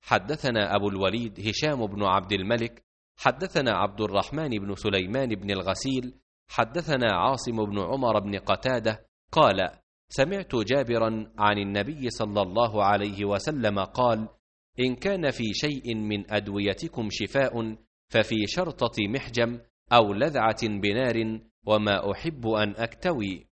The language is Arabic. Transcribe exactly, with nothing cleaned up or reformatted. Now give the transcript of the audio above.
حدثنا أبو الوليد هشام بن عبد الملك حدثنا عبد الرحمن بن سليمان بن الغسيل حدثنا عاصم بن عمر بن قتادة قال: سمعت جابرا عن النبي صلى الله عليه وسلم قال: إن كان في شيء من أدويتكم شفاء ففي شرطة محجم أو لذعة بنار، وما أحب أن أكتوي.